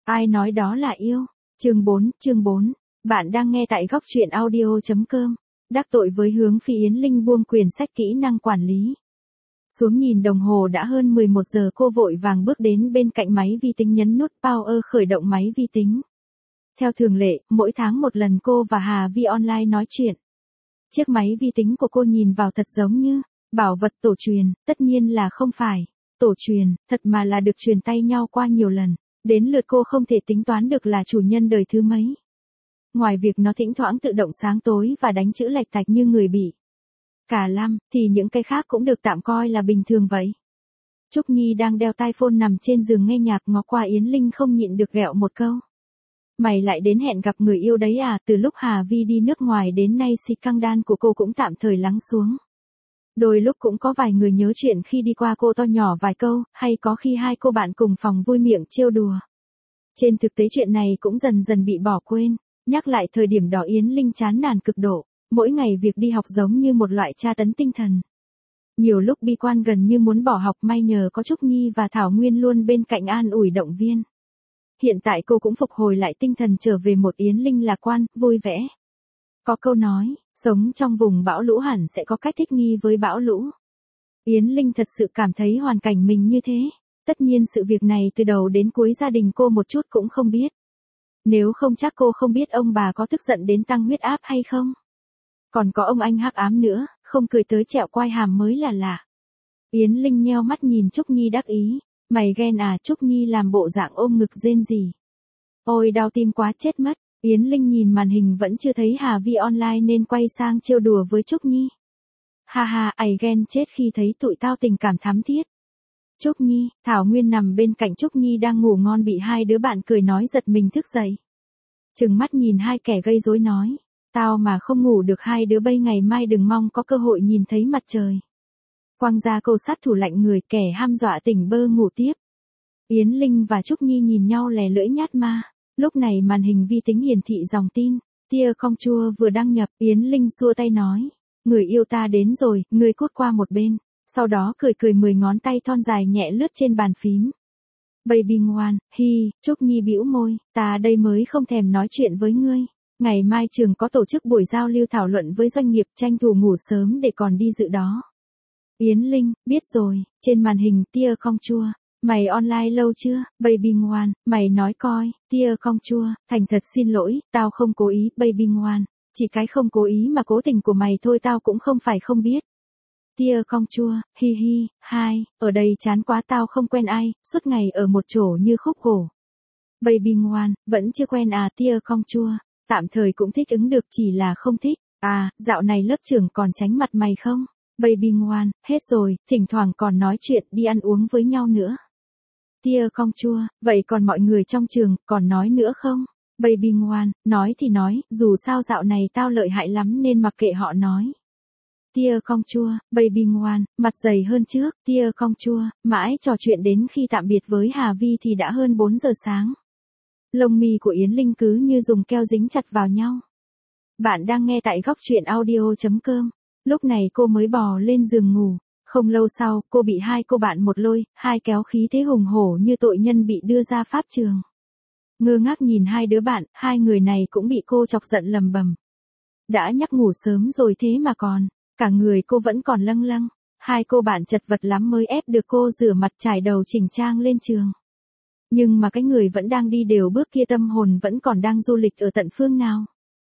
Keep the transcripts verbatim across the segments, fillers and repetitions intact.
Ai nói đó là yêu? Chương bốn, chương bốn. Bạn đang nghe tại góc truyện audio chấm com. Đắc tội với Hướng Phi, Yến Linh buông quyển sách kỹ năng quản lý xuống, nhìn đồng hồ đã hơn mười một giờ, cô vội vàng bước đến bên cạnh máy vi tính, nhấn nút Power khởi động máy vi tính. Theo thường lệ, mỗi tháng một lần cô và Hà Vi online nói chuyện. Chiếc máy vi tính của cô nhìn vào thật giống như bảo vật tổ truyền, tất nhiên là không phải tổ truyền thật mà là được truyền tay nhau qua nhiều lần. Đến lượt cô không thể tính toán được là chủ nhân đời thứ mấy. Ngoài việc nó thỉnh thoảng tự động sáng tối và đánh chữ lệch tạch như người bị cả lăm, thì những cái khác cũng được tạm coi là bình thường vậy. Trúc Nhi đang đeo tai phone nằm trên giường nghe nhạc, ngó qua Yến Linh không nhịn được ghẹo một câu. Mày lại đến hẹn gặp người yêu đấy à? Từ lúc Hà Vi đi nước ngoài đến nay, si căng đan của cô cũng tạm thời lắng xuống. Đôi lúc cũng có vài người nhớ chuyện khi đi qua cô to nhỏ vài câu, hay có khi hai cô bạn cùng phòng vui miệng trêu đùa. Trên thực tế chuyện này cũng dần dần bị bỏ quên. Nhắc lại thời điểm đó, Yến Linh chán nản cực độ. Mỗi ngày việc đi học giống như một loại tra tấn tinh thần. Nhiều lúc bi quan gần như muốn bỏ học, may nhờ có Trúc Nhi và Thảo Nguyên luôn bên cạnh an ủi động viên. Hiện tại cô cũng phục hồi lại tinh thần, trở về một Yến Linh lạc quan, vui vẻ. Có câu nói, sống trong vùng bão lũ hẳn sẽ có cách thích nghi với bão lũ. Yến Linh thật sự cảm thấy hoàn cảnh mình như thế. Tất nhiên sự việc này từ đầu đến cuối gia đình cô một chút cũng không biết. Nếu không chắc cô không biết ông bà có tức giận đến tăng huyết áp hay không. Còn có ông anh hắc ám nữa, không cười tới trẹo quai hàm mới là lạ. Yến Linh nheo mắt nhìn Trúc Nhi đắc ý. Mày ghen à? Trúc Nhi làm bộ dạng ôm ngực rên rỉ. Ôi đau tim quá chết mất. Yến Linh nhìn màn hình vẫn chưa thấy Hà Vi online nên quay sang trêu đùa với Trúc Nhi. Ha ha, ày ghen chết khi thấy tụi tao tình cảm thắm thiết. Trúc Nhi, Thảo Nguyên nằm bên cạnh Trúc Nhi đang ngủ ngon bị hai đứa bạn cười nói giật mình thức dậy. Trừng mắt nhìn hai kẻ gây rối nói. Tao mà không ngủ được hai đứa bây ngày mai đừng mong có cơ hội nhìn thấy mặt trời. Quăng ra câu sát thủ lạnh người, kẻ ham dọa tỉnh bơ ngủ tiếp. Yến Linh và Trúc Nhi nhìn nhau lè lưỡi nhát ma. Lúc này màn hình vi tính hiển thị dòng tin. Tia không chua vừa đăng nhập. Yến Linh xua tay nói. Người yêu ta đến rồi, ngươi cút qua một bên. Sau đó cười cười mười ngón tay thon dài nhẹ lướt trên bàn phím. Baby ngoan, hi, Trúc Nhi bĩu môi. Ta đây mới không thèm nói chuyện với ngươi. Ngày mai trường có tổ chức buổi giao lưu thảo luận với doanh nghiệp, tranh thủ ngủ sớm để còn đi dự đó. Yến Linh, biết rồi. Trên màn hình tia không chua. Mày online lâu chưa? Baby ngoan, mày nói coi. Tia không chua, thành thật xin lỗi, tao không cố ý. Baby ngoan, chỉ cái không cố ý mà cố tình của mày thôi, tao cũng không phải không biết. Tia không chua, hi hi, hai, ở đây chán quá, tao không quen ai, suốt ngày ở một chỗ như khúc gỗ. Baby ngoan, vẫn chưa quen à? Tia không chua, tạm thời cũng thích ứng được, chỉ là không thích. À, dạo này lớp trưởng còn tránh mặt mày không? Baby ngoan, hết rồi, thỉnh thoảng còn nói chuyện đi ăn uống với nhau nữa. Tia không chua, vậy còn mọi người trong trường, còn nói nữa không? Baby ngoan, nói thì nói, dù sao dạo này tao lợi hại lắm nên mặc kệ họ nói. Tia không chua, baby ngoan, mặt dày hơn trước. Tia không chua, mãi trò chuyện đến khi tạm biệt với Hà Vi thì đã hơn bốn giờ sáng. Lông mi của Yến Linh cứ như dùng keo dính chặt vào nhau. Bạn đang nghe tại góc truyện audio chấm com. Lúc này cô mới bò lên giường ngủ. Không lâu sau, cô bị hai cô bạn một lôi, hai kéo khí thế hùng hổ như tội nhân bị đưa ra pháp trường. Ngơ ngác nhìn hai đứa bạn, hai người này cũng bị cô chọc giận lầm bầm. Đã nhắc ngủ sớm rồi thế mà còn, cả người cô vẫn còn lâng lâng. Hai cô bạn chật vật lắm mới ép được cô rửa mặt trải đầu chỉnh trang lên trường. Nhưng mà cái người vẫn đang đi đều bước kia tâm hồn vẫn còn đang du lịch ở tận phương nào.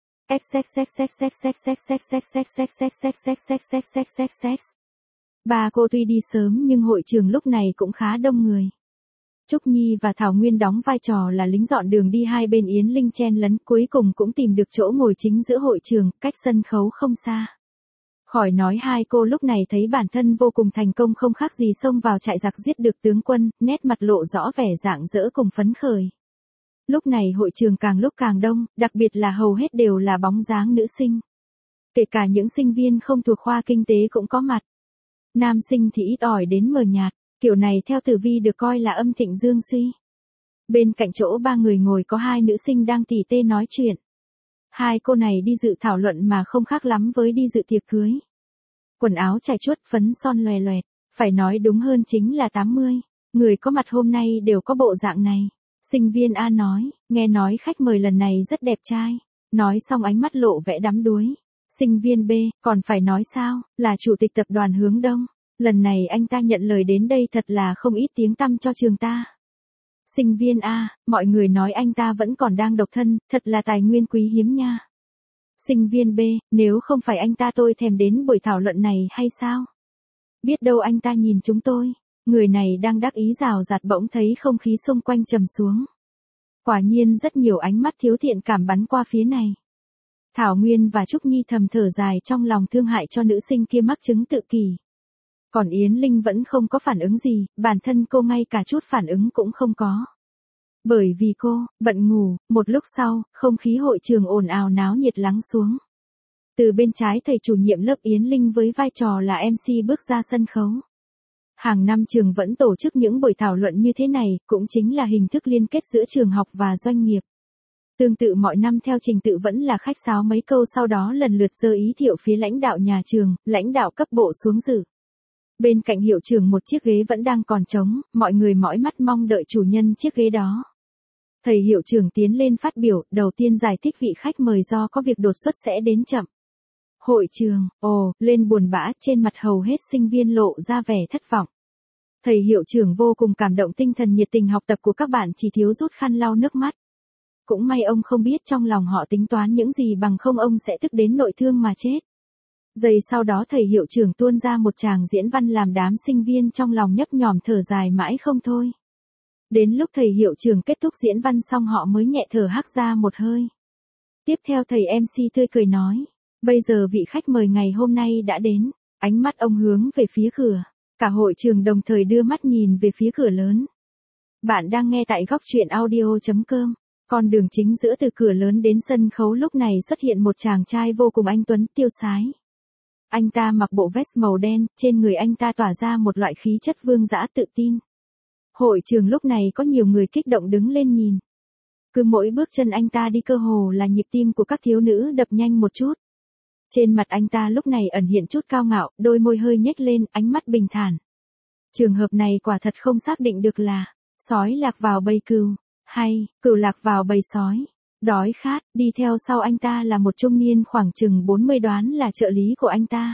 Ba cô tuy đi sớm nhưng hội trường lúc này cũng khá đông người. Trúc Nhi và Thảo Nguyên đóng vai trò là lính dọn đường đi hai bên, Yến Linh chen lấn cuối cùng cũng tìm được chỗ ngồi chính giữa hội trường, cách sân khấu không xa. Khỏi nói hai cô lúc này thấy bản thân vô cùng thành công, không khác gì xông vào trại giặc giết được tướng quân, nét mặt lộ rõ vẻ rạng rỡ cùng phấn khởi. Lúc này hội trường càng lúc càng đông, đặc biệt là hầu hết đều là bóng dáng nữ sinh. Kể cả những sinh viên không thuộc khoa kinh tế cũng có mặt. Nam sinh thì ít ỏi đến mờ nhạt, kiểu này theo tử vi được coi là âm thịnh dương suy. Bên cạnh chỗ ba người ngồi có hai nữ sinh đang tỉ tê nói chuyện. Hai cô này đi dự thảo luận mà không khác lắm với đi dự tiệc cưới. Quần áo chải chuốt, phấn son loè loẹt, phải nói đúng hơn chính là tám mươi. Người có mặt hôm nay đều có bộ dạng này. Sinh viên A nói, nghe nói khách mời lần này rất đẹp trai. Nói xong ánh mắt lộ vẻ đắm đuối. Sinh viên B, còn phải nói sao, là chủ tịch tập đoàn Hướng Đông. Lần này anh ta nhận lời đến đây thật là không ít tiếng tăm cho trường ta. Sinh viên A, mọi người nói anh ta vẫn còn đang độc thân, thật là tài nguyên quý hiếm nha. Sinh viên B, nếu không phải anh ta tôi thèm đến buổi thảo luận này hay sao? Biết đâu anh ta nhìn chúng tôi. Người này đang đắc ý rào rạt bỗng thấy không khí xung quanh trầm xuống. Quả nhiên rất nhiều ánh mắt thiếu thiện cảm bắn qua phía này. Thảo Nguyên và Trúc Nhi thầm thở dài trong lòng thương hại cho nữ sinh kia mắc chứng tự kỷ. Còn Yến Linh vẫn không có phản ứng gì, bản thân cô ngay cả chút phản ứng cũng không có. Bởi vì cô, bận ngủ, một lúc sau, không khí hội trường ồn ào náo nhiệt lắng xuống. Từ bên trái thầy chủ nhiệm lớp Yến Linh với vai trò là em xê bước ra sân khấu. Hàng năm trường vẫn tổ chức những buổi thảo luận như thế này, cũng chính là hình thức liên kết giữa trường học và doanh nghiệp. Tương tự mọi năm theo trình tự vẫn là khách sáo mấy câu sau đó lần lượt giơ ý thiệu phía lãnh đạo nhà trường, lãnh đạo cấp bộ xuống dự. Bên cạnh hiệu trưởng một chiếc ghế vẫn đang còn trống, mọi người mỏi mắt mong đợi chủ nhân chiếc ghế đó. Thầy hiệu trưởng tiến lên phát biểu, đầu tiên giải thích vị khách mời do có việc đột xuất sẽ đến chậm. Hội trường, ồ, lên buồn bã, trên mặt hầu hết sinh viên lộ ra vẻ thất vọng. Thầy hiệu trưởng vô cùng cảm động tinh thần nhiệt tình học tập của các bạn chỉ thiếu rút khăn lau nước mắt. Cũng may ông không biết trong lòng họ tính toán những gì bằng không ông sẽ tức đến nội thương mà chết. Giây sau đó thầy hiệu trưởng tuôn ra một tràng diễn văn làm đám sinh viên trong lòng nhấp nhòm thở dài mãi không thôi. Đến lúc thầy hiệu trưởng kết thúc diễn văn xong họ mới nhẹ thở hắt ra một hơi. Tiếp theo thầy em xê tươi cười nói, bây giờ vị khách mời ngày hôm nay đã đến, ánh mắt ông hướng về phía cửa. Cả hội trường đồng thời đưa mắt nhìn về phía cửa lớn. Bạn đang nghe tại góc truyện audio chấm com. Con đường chính giữa từ cửa lớn đến sân khấu lúc này xuất hiện một chàng trai vô cùng anh tuấn tiêu sái. Anh ta mặc bộ vest màu đen, trên người anh ta tỏa ra một loại khí chất vương dã tự tin. Hội trường lúc này có nhiều người kích động đứng lên nhìn. Cứ mỗi bước chân anh ta đi cơ hồ là nhịp tim của các thiếu nữ đập nhanh một chút. Trên mặt anh ta lúc này ẩn hiện chút cao ngạo, đôi môi hơi nhếch lên, ánh mắt bình thản. Trường hợp này quả thật không xác định được là sói lạc vào bầy cừu, hay cừu lạc vào bầy sói. Đói khát, đi theo sau anh ta là một trung niên khoảng chừng bốn mươi đoán là trợ lý của anh ta.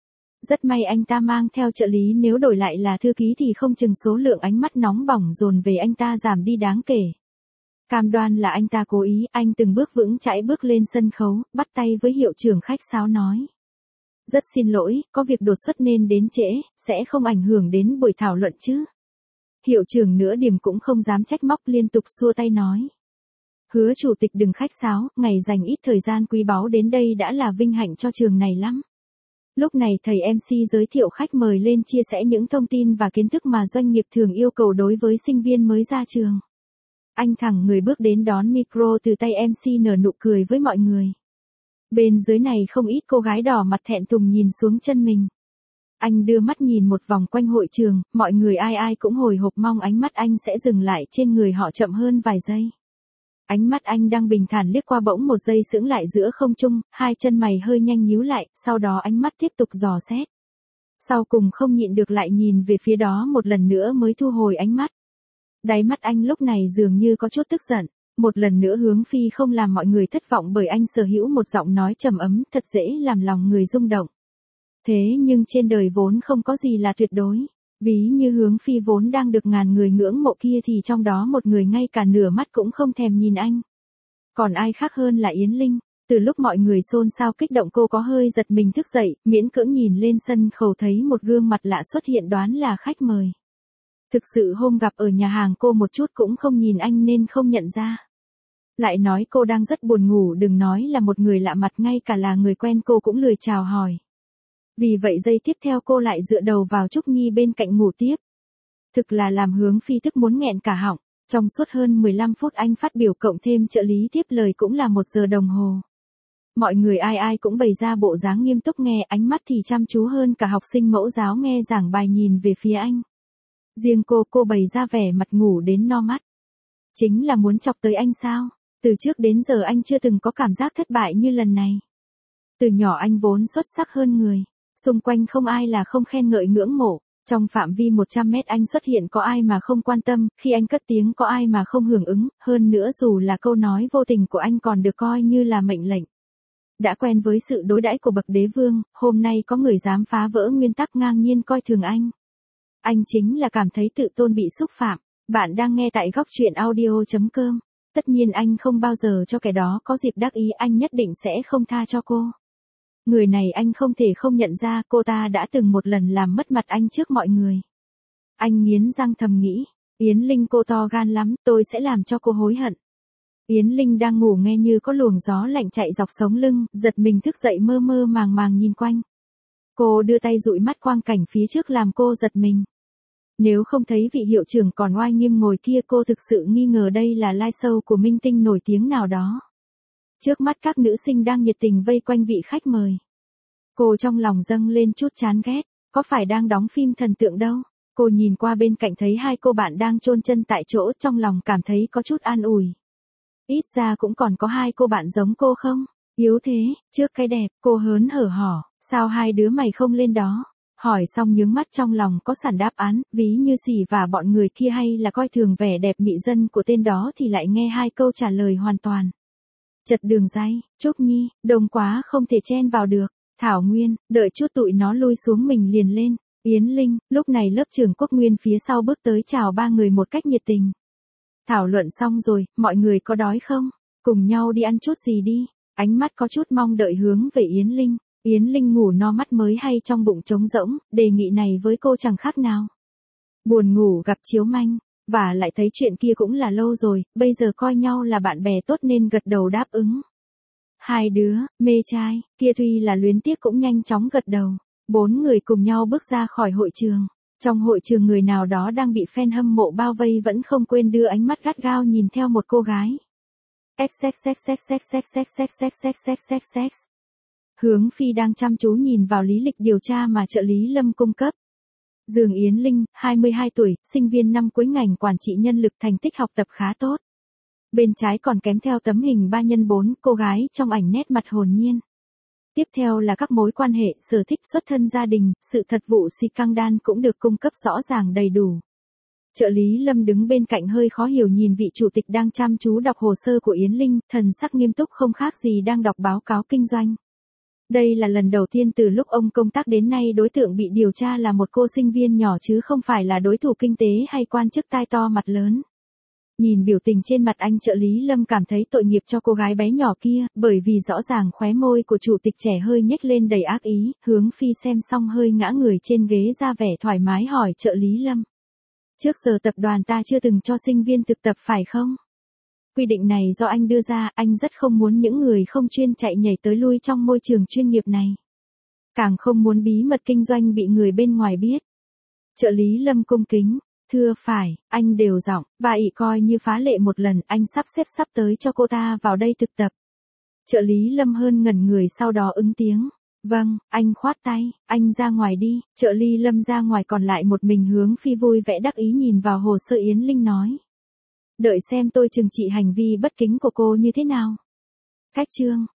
Rất may anh ta mang theo trợ lý nếu đổi lại là thư ký thì không chừng số lượng ánh mắt nóng bỏng dồn về anh ta giảm đi đáng kể. Cam đoan là anh ta cố ý, anh từng bước vững chãi bước lên sân khấu, bắt tay với hiệu trưởng khách sáo nói. Rất xin lỗi, có việc đột xuất nên đến trễ, sẽ không ảnh hưởng đến buổi thảo luận chứ. Hiệu trưởng nửa điểm cũng không dám trách móc liên tục xua tay nói. Hứa chủ tịch đừng khách sáo, ngày dành ít thời gian quý báu đến đây đã là vinh hạnh cho trường này lắm. Lúc này thầy em xê giới thiệu khách mời lên chia sẻ những thông tin và kiến thức mà doanh nghiệp thường yêu cầu đối với sinh viên mới ra trường. Anh thẳng người bước đến đón micro từ tay em xê nở nụ cười với mọi người. Bên dưới này không ít cô gái đỏ mặt thẹn thùng nhìn xuống chân mình. Anh đưa mắt nhìn một vòng quanh hội trường, mọi người ai ai cũng hồi hộp mong ánh mắt anh sẽ dừng lại trên người họ chậm hơn vài giây. Ánh mắt anh đang bình thản liếc qua bỗng một giây sững lại giữa không trung, hai chân mày hơi nhanh nhíu lại, sau đó ánh mắt tiếp tục dò xét. Sau cùng không nhịn được lại nhìn về phía đó một lần nữa mới thu hồi ánh mắt. Đáy mắt anh lúc này dường như có chút tức giận, một lần nữa Hướng Phi không làm mọi người thất vọng bởi anh sở hữu một giọng nói trầm ấm thật dễ làm lòng người rung động. Thế nhưng trên đời vốn không có gì là tuyệt đối. Ví như Hướng Phi vốn đang được ngàn người ngưỡng mộ kia thì trong đó một người ngay cả nửa mắt cũng không thèm nhìn anh. Còn ai khác hơn là Yến Linh, từ lúc mọi người xôn xao kích động cô có hơi giật mình thức dậy, miễn cưỡng nhìn lên sân khấu thấy một gương mặt lạ xuất hiện đoán là khách mời. Thực sự hôm gặp ở nhà hàng cô một chút cũng không nhìn anh nên không nhận ra. Lại nói cô đang rất buồn ngủ đừng nói là một người lạ mặt ngay cả là người quen cô cũng lười chào hỏi. Vì vậy giây tiếp theo cô lại dựa đầu vào Trúc Nhi bên cạnh ngủ tiếp. Thực là làm Hướng Phi tức muốn nghẹn cả họng, trong suốt hơn mười lăm phút anh phát biểu cộng thêm trợ lý tiếp lời cũng là một giờ đồng hồ. Mọi người ai ai cũng bày ra bộ dáng nghiêm túc nghe, ánh mắt thì chăm chú hơn cả học sinh mẫu giáo nghe giảng bài nhìn về phía anh. Riêng cô, cô bày ra vẻ mặt ngủ đến no mắt. Chính là muốn chọc tới anh sao? Từ trước đến giờ anh chưa từng có cảm giác thất bại như lần này. Từ nhỏ anh vốn xuất sắc hơn người. Xung quanh không ai là không khen ngợi ngưỡng mộ, Trong phạm vi một trăm mét anh xuất hiện có ai mà không quan tâm, khi anh cất tiếng có ai mà không hưởng ứng, hơn nữa dù là câu nói vô tình của anh còn được coi như là mệnh lệnh. Đã quen với sự đối đãi của bậc đế vương, hôm nay có người dám phá vỡ nguyên tắc ngang nhiên coi thường anh. Anh chính là cảm thấy tự tôn bị xúc phạm. Bạn đang nghe tại góc truyện audio chấm com. Tất nhiên anh không bao giờ cho kẻ đó có dịp đắc ý, anh nhất định sẽ không tha cho cô. Người này anh không thể không nhận ra, cô ta đã từng một lần làm mất mặt anh trước mọi người. Anh nghiến răng thầm nghĩ, Yến Linh cô to gan lắm, tôi sẽ làm cho cô hối hận. Yến Linh đang ngủ nghe như có luồng gió lạnh chạy dọc sống lưng, giật mình thức dậy mơ mơ màng màng nhìn quanh. Cô đưa tay dụi mắt quang cảnh phía trước làm cô giật mình. Nếu không thấy vị hiệu trưởng còn oai nghiêm ngồi kia, cô thực sự nghi ngờ đây là live show của minh tinh nổi tiếng nào đó. Trước mắt các nữ sinh đang nhiệt tình vây quanh vị khách mời. Cô trong lòng dâng lên chút chán ghét, có phải đang đóng phim thần tượng đâu. Cô nhìn qua bên cạnh thấy hai cô bạn đang chôn chân tại chỗ, trong lòng cảm thấy có chút an ủi. Ít ra cũng còn có hai cô bạn giống cô không? Yếu thế, trước cái đẹp, cô hớn hở hỏ, sao hai đứa mày không lên đó? Hỏi xong nhướng mắt trong lòng có sẵn đáp án, ví như Sỉ và bọn người kia hay là coi thường vẻ đẹp mị dân của tên đó thì lại nghe hai câu trả lời hoàn toàn. Chật đường dây, Trúc Nhi, đông quá không thể chen vào được. Thảo Nguyên, đợi chút tụi nó lui xuống mình liền lên. Yến Linh, lúc này lớp trưởng Quốc Nguyên phía sau bước tới chào ba người một cách nhiệt tình. Thảo luận xong rồi, mọi người có đói không? Cùng nhau đi ăn chút gì đi. Ánh mắt có chút mong đợi hướng về Yến Linh. Yến Linh ngủ no mắt mới hay trong bụng trống rỗng, đề nghị này với cô chẳng khác nào. Buồn ngủ gặp chiếu manh, và lại thấy chuyện kia cũng là lâu rồi, bây giờ coi nhau là bạn bè tốt nên gật đầu đáp ứng. Hai đứa, mê trai, kia tuy là luyến tiếc cũng nhanh chóng gật đầu. Bốn người cùng nhau bước ra khỏi hội trường. Trong hội trường người nào đó đang bị fan hâm mộ bao vây vẫn không quên đưa ánh mắt gắt gao nhìn theo một cô gái. Xxxxxxxxxxxxxxxxx. Hướng Phi đang chăm chú nhìn vào lý lịch điều tra mà trợ lý Lâm cung cấp. Dương Yến Linh, hai mươi hai tuổi, sinh viên năm cuối ngành quản trị nhân lực, thành tích học tập khá tốt. Bên trái còn kém theo tấm hình ba nhân bốn, cô gái trong ảnh nét mặt hồn nhiên. Tiếp theo là các mối quan hệ, sở thích, xuất thân, gia đình, sự thật vụ scandal cũng được cung cấp rõ ràng đầy đủ. Trợ lý Lâm đứng bên cạnh hơi khó hiểu nhìn vị chủ tịch đang chăm chú đọc hồ sơ của Yến Linh, thần sắc nghiêm túc không khác gì đang đọc báo cáo kinh doanh. Đây là lần đầu tiên từ lúc ông công tác đến nay đối tượng bị điều tra là một cô sinh viên nhỏ chứ không phải là đối thủ kinh tế hay quan chức tai to mặt lớn. Nhìn biểu tình trên mặt anh, trợ lý Lâm cảm thấy tội nghiệp cho cô gái bé nhỏ kia, bởi vì rõ ràng khóe môi của chủ tịch trẻ hơi nhếch lên đầy ác ý. Hướng Phi xem xong hơi ngã người trên ghế ra vẻ thoải mái hỏi trợ lý Lâm. Trước giờ tập đoàn ta chưa từng cho sinh viên thực tập phải không? Quy định này do anh đưa ra, anh rất không muốn những người không chuyên chạy nhảy tới lui trong môi trường chuyên nghiệp này. Càng không muốn bí mật kinh doanh bị người bên ngoài biết. Trợ lý Lâm cung kính. Thưa phải, anh đều giọng, và ỷ coi như phá lệ một lần, anh sắp xếp sắp tới cho cô ta vào đây thực tập. Trợ lý Lâm hơn ngẩn người sau đó ứng tiếng. Vâng, anh khoát tay, anh ra ngoài đi. Trợ lý Lâm ra ngoài còn lại một mình. Hướng Phi vui vẻ đắc ý nhìn vào hồ sơ Yến Linh nói. Đợi xem tôi trừng trị hành vi bất kính của cô như thế nào. Cách chương.